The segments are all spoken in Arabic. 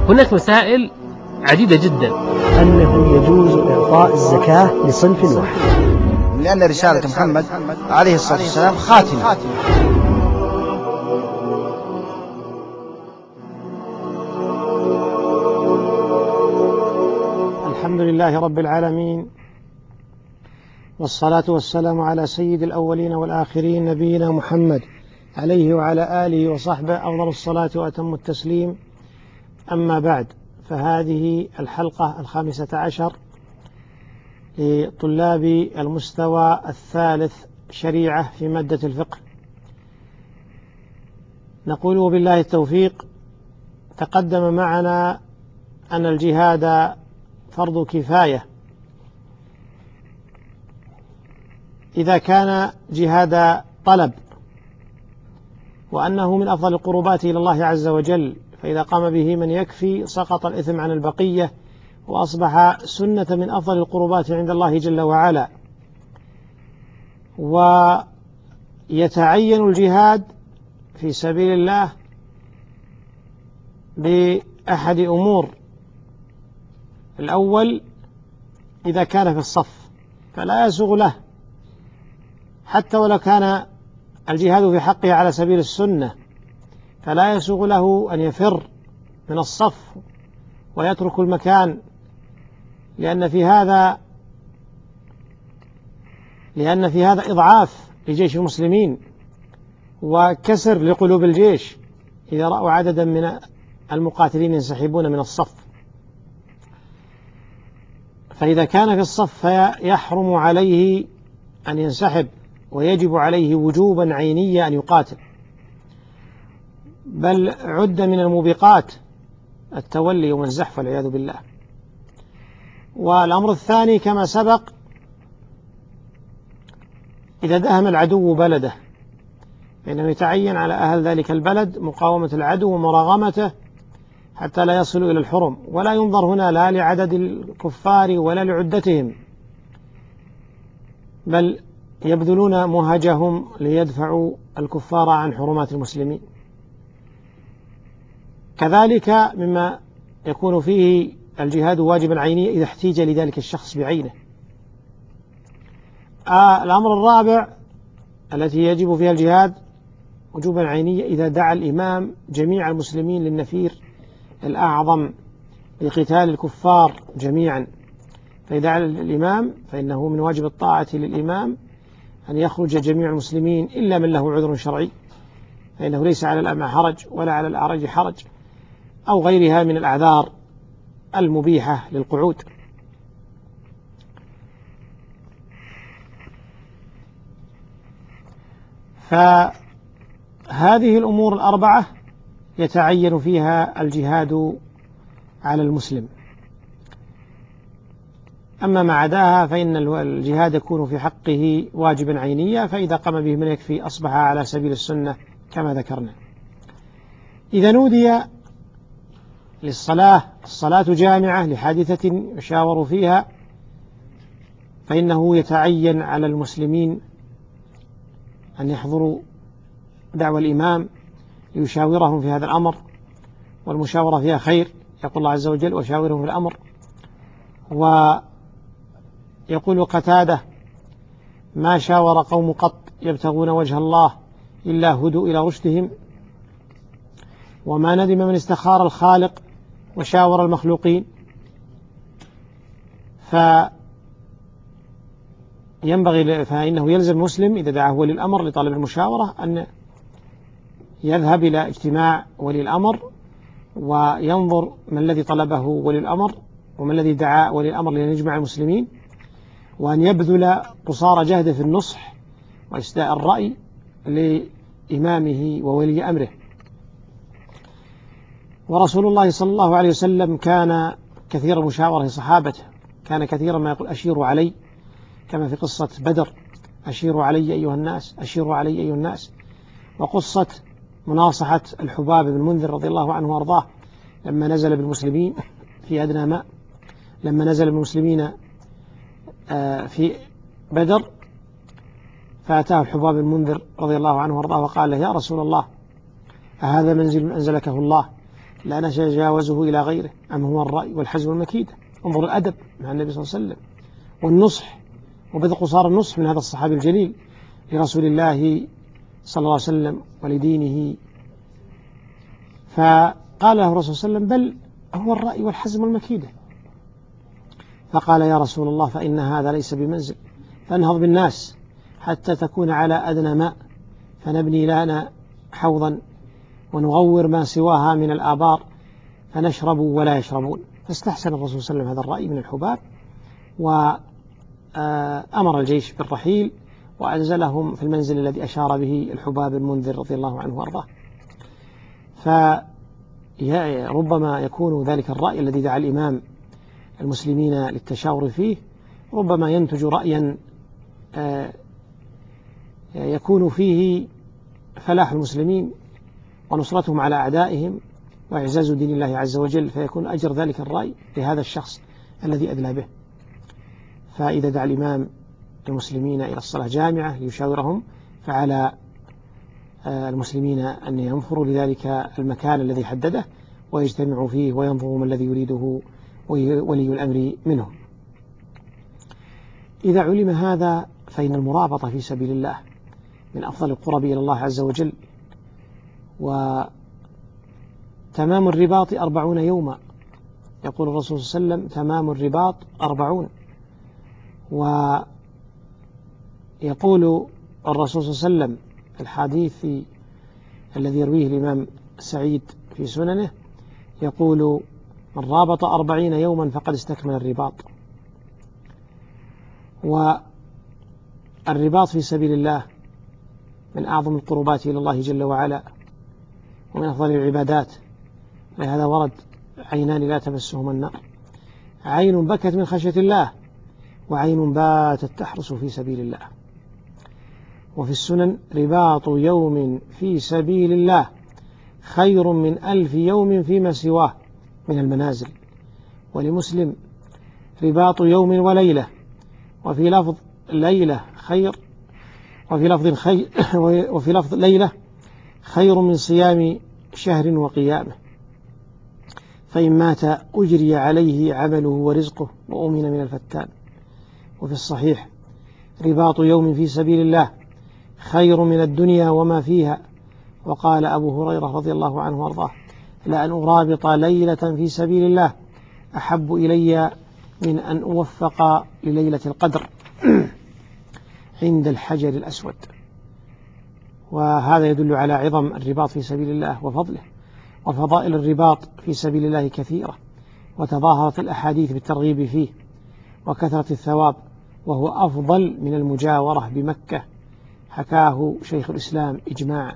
هناك مسائل عديدة جدا. أنه يجوز إعطاء الزكاة لصنف واحد، لأن رسالة محمد عليه الصلاة والسلام خاتمة. الحمد لله رب العالمين، والصلاة والسلام على سيد الأولين والآخرين نبينا محمد عليه وعلى آله وصحبه أفضل الصلاة وأتم التسليم. أما بعد، فهذه الحلقة 15 لطلاب المستوى الثالث شريعة في مادة الفقه. نقول وبالله التوفيق. تقدم معنا أن الجهاد فرض كفاية إذا كان جهاد طلب، وأنه من أفضل القربات إلى الله عز وجل، فإذا قام به من يكفي سقط الإثم عن البقية وأصبح سنة من أفضل القربات عند الله جل وعلا. ويتعين الجهاد في سبيل الله بأحد أمور: الأول إذا كان في الصف فلا يسوغ له، حتى ولو كان الجهاد في حقه على سبيل السنة، فلا يسوغ له أن يفر من الصف ويترك المكان، لأن في هذا إضعاف لجيش المسلمين وكسر لقلوب الجيش إذا رأوا عددا من المقاتلين ينسحبون من الصف. فإذا كان في الصف فيحرم عليه أن ينسحب، ويجب عليه وجوبا عينيا أن يقاتل، بل عد من الموبقات التولي والزحف والعياذ بالله. والأمر الثاني كما سبق: إذا دهم العدو بلده فإنه يتعين على أهل ذلك البلد مقاومة العدو ومراغمته حتى لا يصلوا إلى الحرم، ولا ينظر هنا لا لعدد الكفار ولا لعدتهم، بل يبذلون مهجهم ليدفعوا الكفار عن حرمات المسلمين. كذلك مما يكون فيه الجهاد واجبا عينيا إذا احتيج لذلك الشخص بعينه. الأمر الرابع التي يجب فيها الجهاد وجوبا عينيا إذا دعا الإمام جميع المسلمين للنفير الأعظم لقتال الكفار جميعا. فإذا دعا الإمام فإنه من واجب الطاعة للإمام أن يخرج جميع المسلمين إلا من له عذر شرعي، فإنه ليس على الأعمى حرج ولا على الأعرج حرج، أو غيرها من الأعذار المبيحة للقعود. فهذه الأمور الأربعة يتعين فيها الجهاد على المسلم. أما ما عداها فإن الجهاد يكون في حقه واجبا عينيا، فإذا قام به من يكفي أصبح على سبيل السنة كما ذكرنا. إذا نودي للصلاة الصلاة جامعة لحادثة يشاور فيها، فإنه يتعين على المسلمين أن يحضروا دعوة الإمام ليشاورهم في هذا الأمر، والمشاورة فيها خير، يقول الله عز وجل: وشاورهم في الأمر. ويقول قتادة: ما شاور قوم قط يبتغون وجه الله إلا هدوا إلى رشدهم، وما ندم من استخار الخالق وشاور المخلوقين. فإنه يلزم المسلم إذا دعاه ولي الأمر لطلب المشاورة أن يذهب إلى اجتماع ولي الأمر وينظر ما الذي طلبه ولي الأمر وما الذي دعا ولي الأمر ليجمع المسلمين، وأن يبذل قصارى جهده في النصح وإسداء الرأي لإمامه وولي أمره. ورسول الله صلى الله عليه وسلم كان كثير المشاورة صحابته، كان كثيرا ما يقول: أشيروا علي، كما في قصة بدر: أشيروا علي أيها الناس، أشيروا علي أيها الناس. وقصة مناصحة الحباب بن المنذر رضي الله عنه وارضاه لما نزل بالمسلمين في أدنى ماء، لما نزل بالمسلمين في بدر، فأتاه الحباب بن المنذر رضي الله عنه وارضاه وقال له: يا رسول الله، أهذا منزل أنزلكه الله لا نتجاوزه إلى غيره، أم هو الرأي والحزم والمكيدة. انظر الأدب مع النبي صلى الله عليه وسلم والنصح، وبذل قصار النصح من هذا الصحابي الجليل لرسول الله صلى الله عليه وسلم ولدينه. فقال له الرسول صلى الله عليه وسلم: بل هو الرأي والحزم والمكيدة. فقال: يا رسول الله، فإن هذا ليس بمنزل، فانهض بالناس حتى تكون على أدنى ماء، فنبني لنا حوضا ونغور ما سواها من الآبار، فنشرب ولا يشربون. فاستحسن الرسول صلى الله عليه وسلم هذا الرأي من الحباب، وأمر الجيش بالرحيل وأنزلهم في المنزل الذي أشار به الحباب المنذر رضي الله عنه وأرضاه. فربما يكون ذلك الرأي الذي دعا الإمام المسلمين للتشاور فيه ربما ينتج رأيا يكون فيه فلاح المسلمين ونصرتهم على أعدائهم وإعزاز دين الله عز وجل، فيكون أجر ذلك الرأي لهذا الشخص الذي أدلى به. فإذا دعا الإمام المسلمين إلى الصلاة جامعة ليشاورهم، فعلى المسلمين أن ينفروا لذلك المكان الذي حدده ويجتمعوا فيه وينظروا ما الذي يريده ولي الأمر منهم. إذا علم هذا فإن المرابطة في سبيل الله من أفضل القرب إلى الله عز وجل، وتمام الرباط 40 يوما، يقول الرسول صلى الله عليه وسلم: تمام الرباط 40. ويقول الرسول صلى الله عليه وسلم في الحديث الذي يرويه الإمام سعيد في سننه، يقول: من رابط 40 يوما فقد استكمل الرباط. والرباط في سبيل الله من أعظم القربات إلى الله جل وعلا ومن أفضل العبادات، لهذا ورد: عينان لا تمسهما النار، عين بكت من خشية الله، وعين باتت تحرس في سبيل الله. وفي السنن: رباط يوم في سبيل الله خير من 1000 يوم فيما سواه من المنازل. ولمسلم: رباط يوم وليلة، وفي لفظ ليلة خير، وفي لفظ ليلة خير من صيام شهر وقيامه، فإن مات أجري عليه عمله ورزقه وأمن من الفتان. وفي الصحيح: رباط يوم في سبيل الله خير من الدنيا وما فيها. وقال أبو هريرة رضي الله عنه وارضاه: لأن أرابط ليلة في سبيل الله أحب إلي من أن أوفق لليلة القدر عند الحجر الأسود. وهذا يدل على عظم الرباط في سبيل الله وفضله. وفضائل الرباط في سبيل الله كثيرة، وتظاهرت الأحاديث بالترغيب فيه وكثرة الثواب، وهو أفضل من المجاورة بمكة، حكاه شيخ الإسلام إجماعا.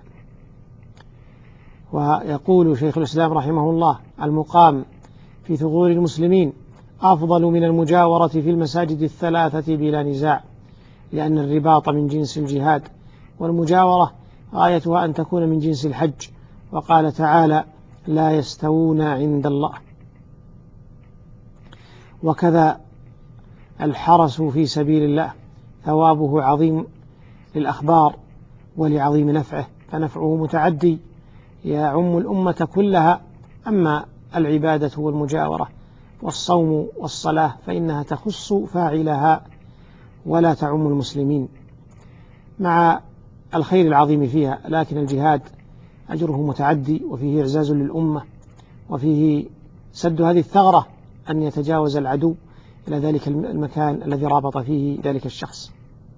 ويقول شيخ الإسلام رحمه الله: المقام في ثغور المسلمين أفضل من المجاورة في المساجد الثلاثة بلا نزاع، لأن الرباط من جنس الجهاد، والمجاورة غايتها أن تكون من جنس الحج. وقال تعالى: لا يستوون عند الله. وكذا الحرس في سبيل الله ثوابه عظيم للأخبار ولعظيم نفعه، فنفعه متعدي يعم الأمة كلها. أما العبادة والمجاورة والصوم والصلاة فإنها تخص فاعلها ولا تعم المسلمين مع الخير العظيم فيها. لكن الجهاد أجره متعدي، وفيه إعزاز للأمة، وفيه سد هذه الثغرة أن يتجاوز العدو إلى ذلك المكان الذي رابط فيه ذلك الشخص.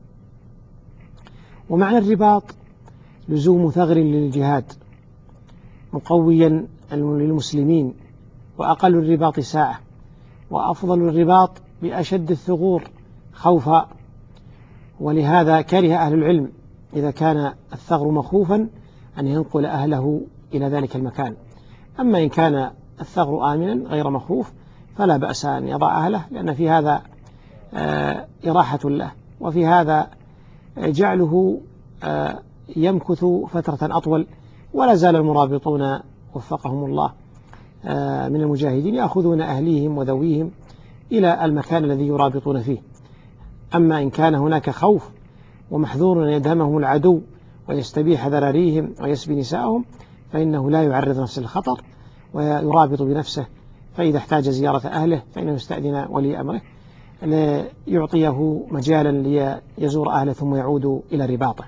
ومعنى الرباط لزوم ثغر للجهاد مقويا للمسلمين، وأقل الرباط ساعة، وأفضل الرباط بأشد الثغور خوفا. ولهذا كره أهل العلم إذا كان الثغر مخوفا أن ينقل أهله إلى ذلك المكان. أما إن كان الثغر آمنا غير مخوف فلا بأس أن يضع أهله، لأن في هذا إراحة له، وفي هذا جعله يمكث فترة أطول. ولا زال المرابطون وفقهم الله من المجاهدين يأخذون أهليهم وذويهم إلى المكان الذي يرابطون فيه. أما إن كان هناك خوف ومحذور أن يدهمهم العدو ويستبيح ذراريهم ويسبي نساءهم، فإنه لا يعرض نفسه للخطر، ويرابط بنفسه، فإذا احتاج زيارة أهله فإنه يستأذن ولي أمره ليعطيه مجالا ليزور أهله ثم يعود إلى رباطه.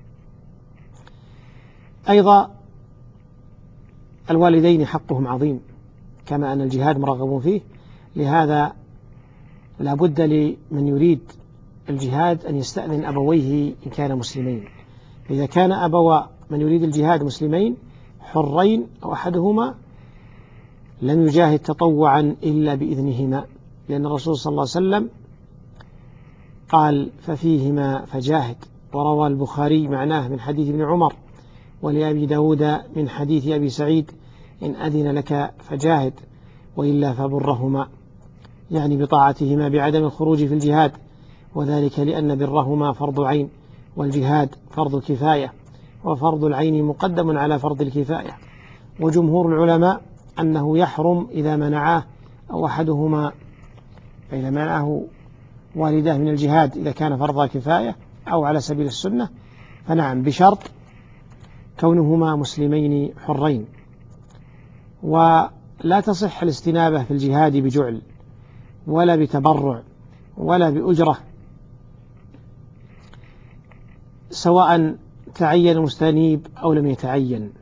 أيضا الوالدين حقهم عظيم، كما أن الجهاد مرغب فيه، لهذا لا بد لمن يريد الجهاد أن يستأذن أبويه إن كان مسلمين. إذا كان أبوا من يريد الجهاد مسلمين حرين أو أحدهما لم يجاهد تطوعا إلا بإذنهما، لأن الرسول صلى الله عليه وسلم قال ففيهما فجاهد. وروى البخاري معناه من حديث ابن عمر، ولأبي داود من حديث أبي سعيد إن أذن لك فجاهد وإلا فبرهما، يعني بطاعتهما بعدم الخروج في الجهاد، وذلك لأن برهما فرض عين والجهاد فرض كفاية، وفرض العين مقدم على فرض الكفاية. وجمهور العلماء أنه يحرم إذا منعاه أو أحدهما، فإذا منعه والداه من الجهاد إذا كان فرض كفاية أو على سبيل السنة فنعم، بشرط كونهما مسلمين حرين. ولا تصح الاستنابة في الجهاد بجعل ولا بتبرع ولا بأجرة، سواء تعين المستنيب أو لم يتعين.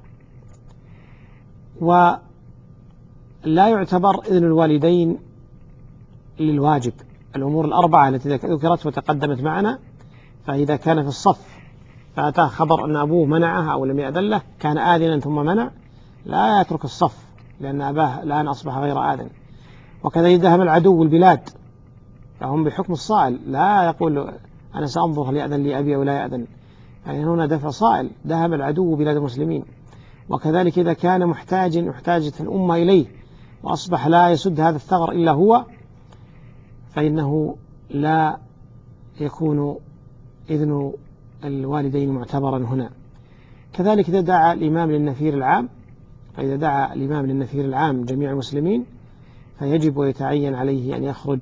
ولا يعتبر إذن الوالدين للواجب. الأمور الأربعة التي ذكرت وتقدمت معنا، فإذا كان في الصف فأتاه خبر أن أبوه منعه أو لم يأذن له، كان آذنا ثم منع، لا يترك الصف لأن أباه الآن أصبح غير آذن. وكذا إذا ذهب العدو البلاد فهم بحكم الصائل، لا يقول أنا سأنظر هل يأذن لي أبي أو لا يأذن، يعني هنا دفع صائل، ذهب العدو بلاد المسلمين. وكذلك إذا كان محتاجة الأمة إليه وأصبح لا يسد هذا الثغر إلا هو، فإنه لا يكون إذن الوالدين معتبرا هنا. كذلك إذا دعا الإمام للنفير العام، فإذا دعا الإمام للنفير العام جميع المسلمين فيجب ويتعين عليه أن يخرج.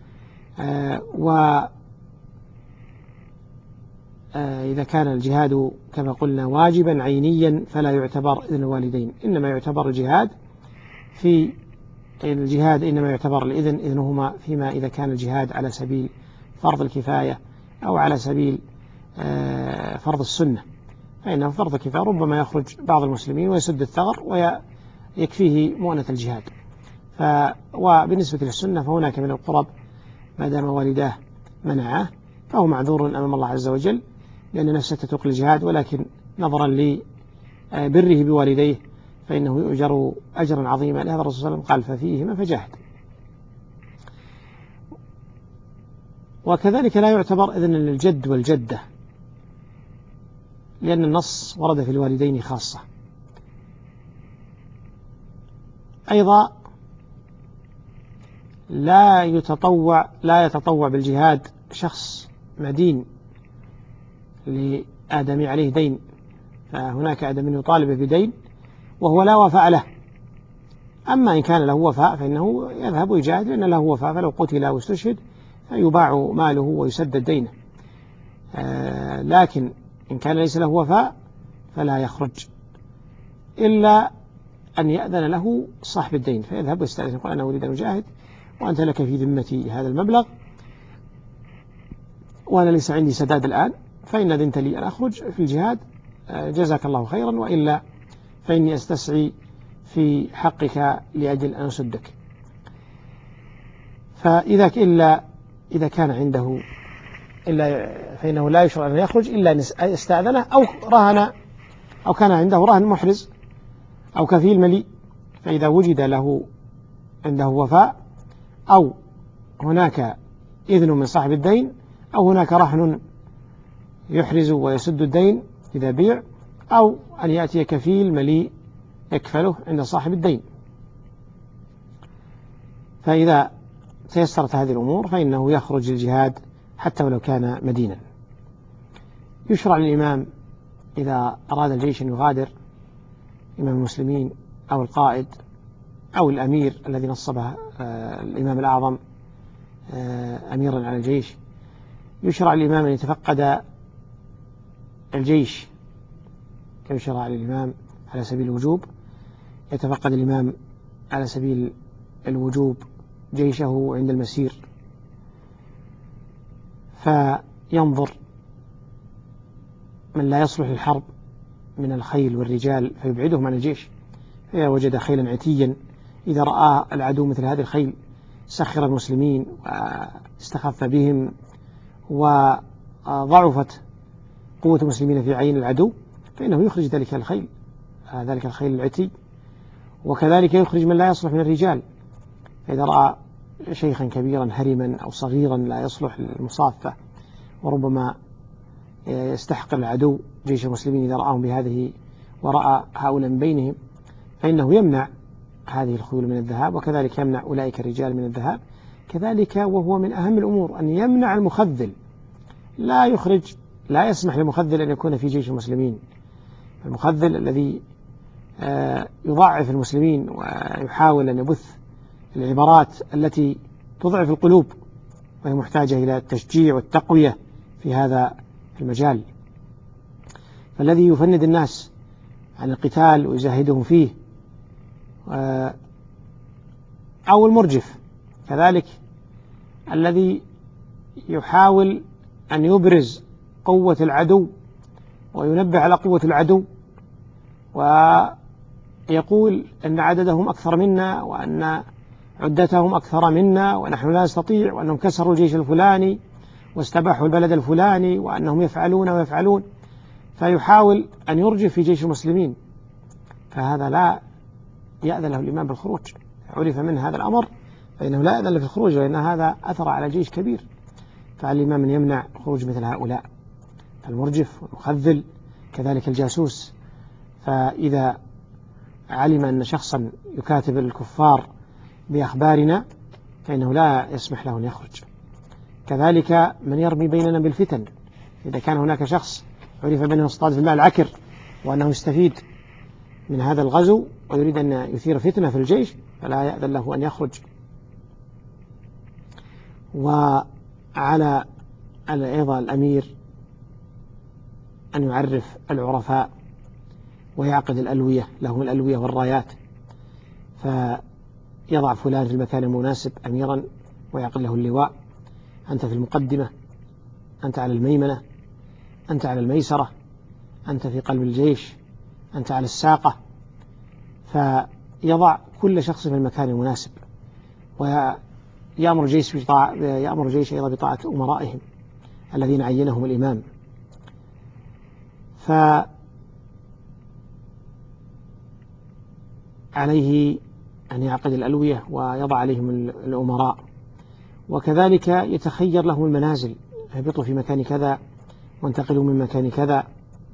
وإذا كان الجهاد كما قلنا واجبا عينيا فلا يعتبر إذن الوالدين، إنما يعتبر الجهاد في الجهاد إنما يعتبر الإذن إذنهما فيما إذا كان الجهاد على سبيل فرض الكفاية أو على سبيل فرض السنة، فإنه فرض الكفاية ربما يخرج بعض المسلمين ويسد الثغر ويكفيه مؤنة الجهاد. وبالنسبة للسنة فهناك من القرب ما دام والداه منعه فهو معذور أمام الله عز وجل، لأن نفسه تتوق الجهاد، ولكن نظرا لبره بوالديه فإنه يؤجر أجرا عظيما. لهذا الرسول صلى الله عليه وسلم قال ففيهما فجاهد. وكذلك لا يعتبر إذن للجد والجدة، لأن النص ورد في الوالدين خاصة. أيضا لا يتطوع بالجهاد شخص مدين لآدمي عليه دين، فهناك آدمي يطالب بدين وهو لا وفاء له. أما إن كان له وفاء فإنه يذهب ويجاهد، لأن له وفاء، فلو قتل أو استشهد فيباع ماله ويسدد دينه. لكن إن كان ليس له وفاء فلا يخرج إلا أن يأذن له صاحب الدين، فيذهب ويستأذن يقول أنا أريد أن أجاهد وأنت لك في ذمتي هذا المبلغ وأنا ليس عندي سداد الآن، فإن أذنت لي أن أخرج في الجهاد جزاك الله خيرا، وإلا فإني أستسعي في حقك لأجل أن أسدك. إذا كان عنده فإنه لا يشرع أن يخرج إلا أن يستأذنه أو رهن، أو كان عنده رهن محرز أو كفيل مليء، فإذا وجد له عنده وفاء أو هناك إذن من صاحب الدين أو هناك رهن يحرز ويسد الدين إذا بيع، أو أن يأتي كفيل مليء يكفله عند صاحب الدين، فإذا تيسرت هذه الأمور فإنه يخرج الجهاد حتى ولو كان مدينا. يشرع للإمام إذا أراد الجيش أن يغادر، إمام المسلمين أو القائد أو الأمير الذي نصبه الإمام الأعظم أميرا على الجيش، يشرع للإمام أن يتفقد الجيش كما يشرع للإمام على سبيل الوجوب، يتفقد الإمام على سبيل الوجوب جيشه عند المسير، فينظر من لا يصلح للحرب من الخيل والرجال فيبعدهم عن الجيش، فإذا وجد خيلا عتيا إذا رأى العدو مثل هذه الخيل سخر المسلمين واستخف بهم وضعفت قوة المسلمين في عين العدو، فإنه يخرج ذلك الخيل العتي. وكذلك يخرج من لا يصلح من الرجال، فإذا رأى شيخا كبيرا هرما أو صغيرا لا يصلح للمصافة وربما يستحقر العدو جيش المسلمين إذا رآهم بهذه ورأى هؤلاء من بينهم، فإنه يمنع هذه الخيول من الذهاب، وكذلك يمنع أولئك الرجال من الذهاب. كذلك وهو من أهم الأمور أن يمنع المخذل، لا يسمح للمخذل أن يكون في جيش المسلمين. المخذل الذي يضعف المسلمين ويحاول أن يبث العبارات التي تضعف القلوب، وهي محتاجة إلى التشجيع والتقوية في هذا المجال. فالذي يفند الناس عن القتال ويزاهدهم فيه، أو المرجف كذلك الذي يحاول أن يبرز قوة العدو وينبه على قوة العدو ويقول أن عددهم أكثر منا وأن عدتهم أكثر منا ونحن لا نستطيع، وأنهم كسروا الجيش الفلاني واستباحوا البلد الفلاني وأنهم يفعلون ويفعلون، فيحاول أن يرجف في جيش المسلمين، فهذا لا يأذن له الإمام بالخروج. عرف من هذا الأمر فإنه لا يأذن له في الخروج، لأن هذا أثر على جيش كبير، فعلى الإمام أن يمنع خروج مثل هؤلاء المرجف والمخذل. كذلك الجاسوس، فإذا علم أن شخصا يكاتب الكفار بأخبارنا فإنه لا يسمح له أن يخرج. كذلك من يرمي بيننا بالفتن، إذا كان هناك شخص عرف بأنه اصطاد في الماء العكر وأنه يستفيد من هذا الغزو ويريد أن يثير فتنة في الجيش فلا يأذن له أن يخرج. وعلى أيضا الأمير أن يعرف العرفاء ويعقد الألوية، لهم الألوية والرايات، فيضع فلان في المكان المناسب أميرا ويعقد له اللواء، أنت في المقدمة، أنت على الميمنة، أنت على الميسرة، أنت في قلب الجيش، أنت على الساقة، فيضع كل شخص في المكان المناسب. ويأمر الجيش أيضا بطاعة أمرائهم الذين عينهم الإمام. فعليه أن يعقد الألوية ويضع عليهم الأمراء، وكذلك يتخير لهم المنازل، اهبطوا في مكان كذا وانتقلوا من مكان كذا.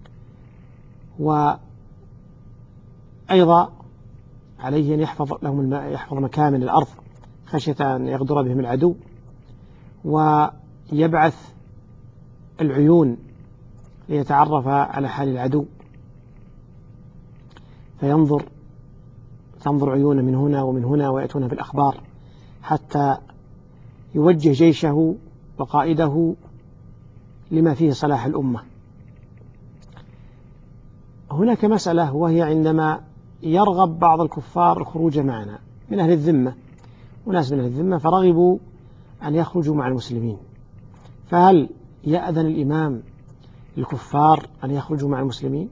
وأيضا عليه أن يحفظ مكامن الأرض خشية أن يغدر بهم العدو، ويبعث العيون ليتعرف على حال العدو، تنظر عيون من هنا ومن هنا ويأتون بالأخبار حتى يوجه جيشه وقائده لما فيه صلاح الأمة. هناك مسألة، وهي عندما يرغب بعض الكفار الخروج معنا من أهل الذمة، وناس من أهل الذمة فرغبوا أن يخرجوا مع المسلمين، فهل يأذن الإمام الكفار أن يخرجوا مع المسلمين؟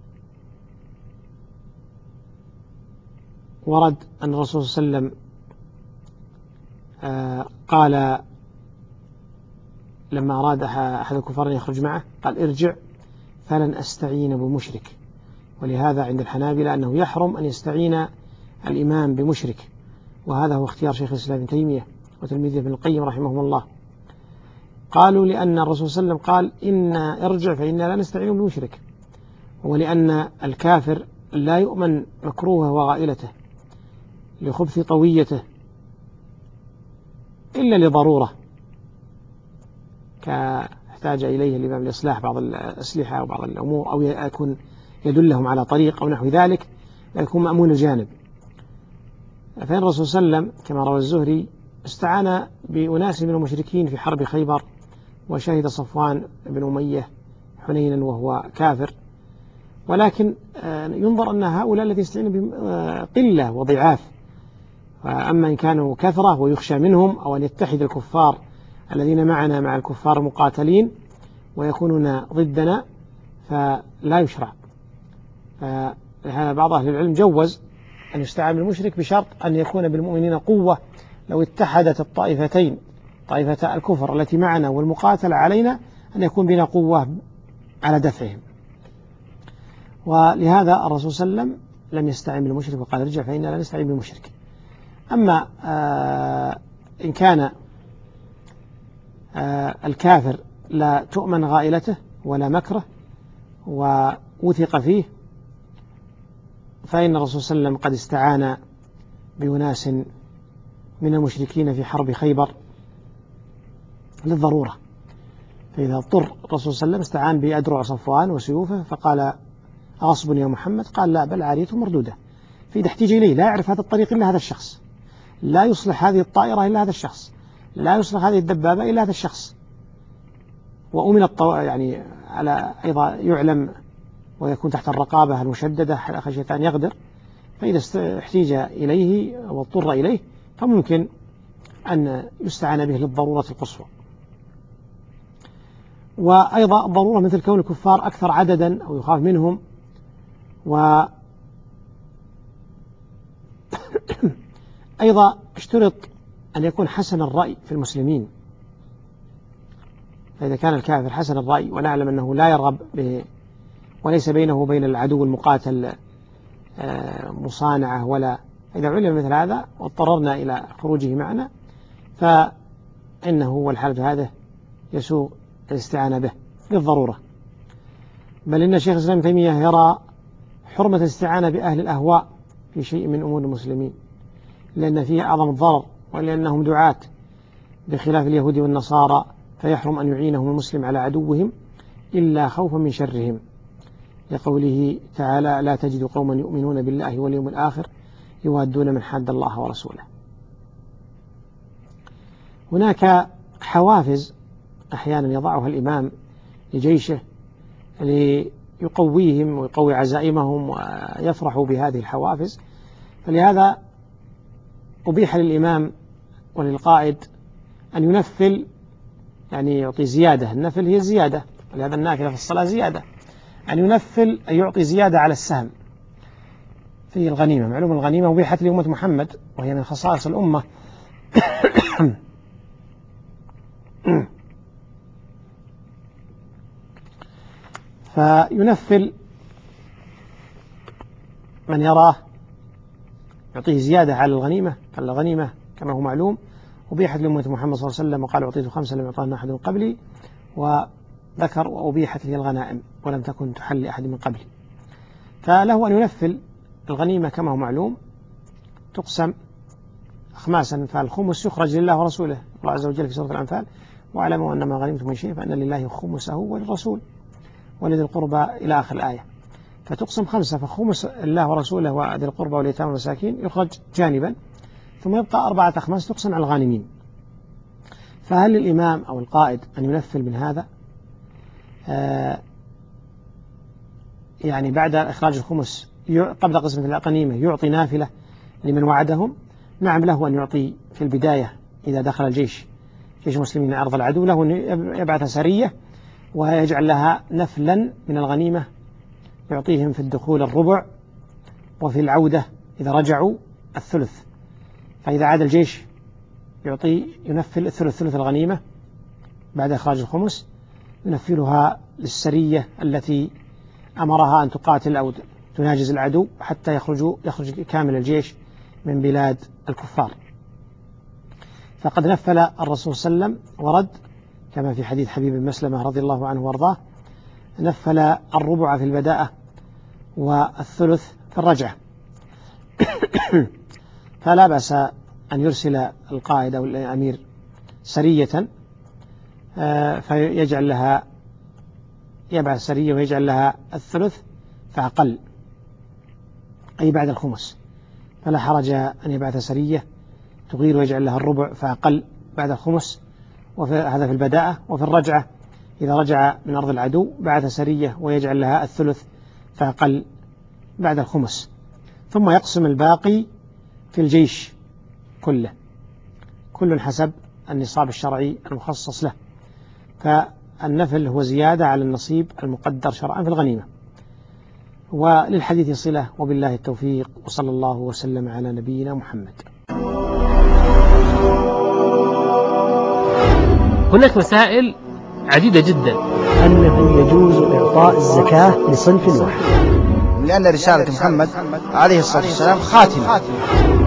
ورد أن الرسول صلى الله عليه وسلم قال لما أراد أحد الكفار أن يخرج معه قال ارجع فلن أستعين بمشرك. ولهذا عند الحنابلة أنه يحرم أن يستعين الإمام بمشرك، وهذا هو اختيار شيخ الإسلام ابن تيمية وتلميذه ابن القيم رحمهم الله. قالوا لأن الرسول صلى الله عليه وسلم قال إن ارجع فإنا لا نستعين بمشرك، ولأن الكافر لا يؤمن مكروهه وغائلته لخبث طويته إلا لضرورة كاحتاج إليه الإمام لإصلاح بعض الأسلحة أو بعض الأمور، أو يكون يدلهم على طريق أو نحو ذلك، لا يكون مأمون الجانب. فإن الرسول صلى الله عليه وسلم كما روى الزهري استعان بأناس من المشركين في حرب خيبر، وشهد صفوان بن أمية حنينا وهو كافر، ولكن ينظر أن هؤلاء الذين يستعين بهم قلة وضعاف، أما إن كانوا كثرة ويخشى منهم أو أن يتحد الكفار الذين معنا مع الكفار المقاتلين ويكونون ضدنا فلا يشرع. فهذا بعض أهل العلم جوز أن يستعان بالمشرك بشرط أن يكون بالمؤمنين قوة. لو اتحدت الطائفتين، طائفة الكفر التي معنا والمقاتل علينا، أن يكون بنا قوة على دفعهم. ولهذا الرسول صلى الله عليه وسلم لم يستعين بالمشرك وقال ارجع فإنا لا نستعين بالمشرك. أما إن كان الكافر لا تؤمن غائلته ولا مكره ووثق فيه، فإن الرسول صلى الله عليه وسلم قد استعان بأناس من المشركين في حرب خيبر للضرورة. فإذا اضطر الرسول صلى الله عليه وسلم استعان بأدرع صفوان وسيوفه فقال أغصب يا محمد؟ قال لا، بل عاريته مردودة. فإذا احتاج إليه لا يعرف هذا الطريق إلا هذا الشخص، لا يصلح هذه الطائرة إلا هذا الشخص، لا يصلح هذه الدبابة إلا هذا الشخص، وأمن يعني على أيضا يعلم ويكون تحت الرقابة المشددة خشية أن يغدر. فإذا احتاج إليه واضطر إليه فممكن أن يستعان به للضرورة القصوى. وأيضا الضرورة مثل كون الكفار أكثر عددا أو يخاف منهم، أيضا اشترط أن يكون حسن الرأي في المسلمين. فإذا كان الكافر حسن الرأي ونعلم أنه لا يرغب وليس بينه وبين العدو المقاتل مصانعة، ولا إذا علم مثل هذا واضطررنا إلى خروجه معنا فإنه والحالة هذا يسوغ الاستعانة به للضرورة. بل إن شيخ الإسلام ابن تيمية يرى حرمة الاستعانة بأهل الأهواء في شيء من أمور المسلمين، لأن فيه أعظم الضرر، ولأنهم دعاة بخلاف اليهود والنصارى، فيحرم أن يعينهم المسلم على عدوهم إلا خوفا من شرهم، لقوله تعالى لا تجد قوما يؤمنون بالله واليوم الآخر يوادون من حاد الله ورسوله. هناك حوافز أحيانا يضعها الإمام لجيشه ليقويهم ويقوي عزائمهم ويفرحوا بهذه الحوافز، فلهذا أبيح للإمام وللقائد أن ينفل، يعني يعطي زيادة. النفل هي الزيادة، ولهذا النافلة في الصلاة زيادة. أن ينفل أن يعطي زيادة على السهم في الغنيمة. معلوم الغنيمة أبيحت لأمة محمد وهي من خصائص الأمة فينفل من يراه يعطيه زيادة على الغنيمة. الغنيمة كما هو معلوم أبيحت لأمة محمد صلى الله عليه وسلم، وقال أعطيت 5 لم يعطاهن أحد من قبلي، وذكر وأبيحت لي الغنائم ولم تكن تحل لأحد من قبلي. فله أن ينفل الغنيمة كما هو معلوم، تقسم أخماسا، فالخمس يخرج لله ورسوله. الله عز وجل في سورة الأنفال واعلموا أن ما غنمتم من شيء فأن لله خمسه وللرسول ولذي القربى إلى آخر الآية. فتقسم 5، فخمس الله ورسوله وذي القربى واليتامى والمساكين يخرج جانبا، ثم يبقى 4 أخماس تقسم على الغانمين. فهل للإمام أو القائد أن ينفل من هذا؟ يعني بعد إخراج الخمس قبل قسمة الغنيمة يعطي نافلة لمن وعدهم؟ نعم، له أن يعطي في البداية إذا دخل جيش المسلمين أرض العدو، له أن يبعث سرية ويجعل لها نفلا من الغنيمة، يعطيهم في الدخول الربع، وفي العودة إذا رجعوا الثلث. فإذا عاد الجيش ينفل ثلث الغنيمة بعد إخراج الخمس، ينفلها للسرية التي أمرها أن تقاتل أو تناجز العدو حتى يخرج كامل الجيش من بلاد الكفار. فقد نفل الرسول صلى الله عليه وسلم ورد كما في حديث حبيب بن مسلمة رضي الله عنه وارضاه، نفل الربع في البداءة والثلث في الرجعة. فلا بأس أن يرسل القائد أو الأمير سرية فيجعل لها، يبعث سرية ويجعل لها الثلث فأقل، أي بعد الخمس. فلا حرج أن يبعث سرية تغير ويجعل لها الربع فأقل بعد الخمس، وهذا في البداءة. وفي الرجعة إذا رجع من أرض العدو بعث سرية ويجعل لها الثلث فأقل بعد الخمس، ثم يقسم الباقي في الجيش كله، كل حسب النصاب الشرعي المخصص له. فالنفل هو زيادة على النصيب المقدر شرعا في الغنيمة. وللحديث صلة، وبالله التوفيق، وصلى الله وسلم على نبينا محمد. هناك مسائل عديدة جدا. أنه يجوز إعطاء الزكاة لصنف واحد، لأن رسالة محمد عليه الصلاة والسلام خاتمة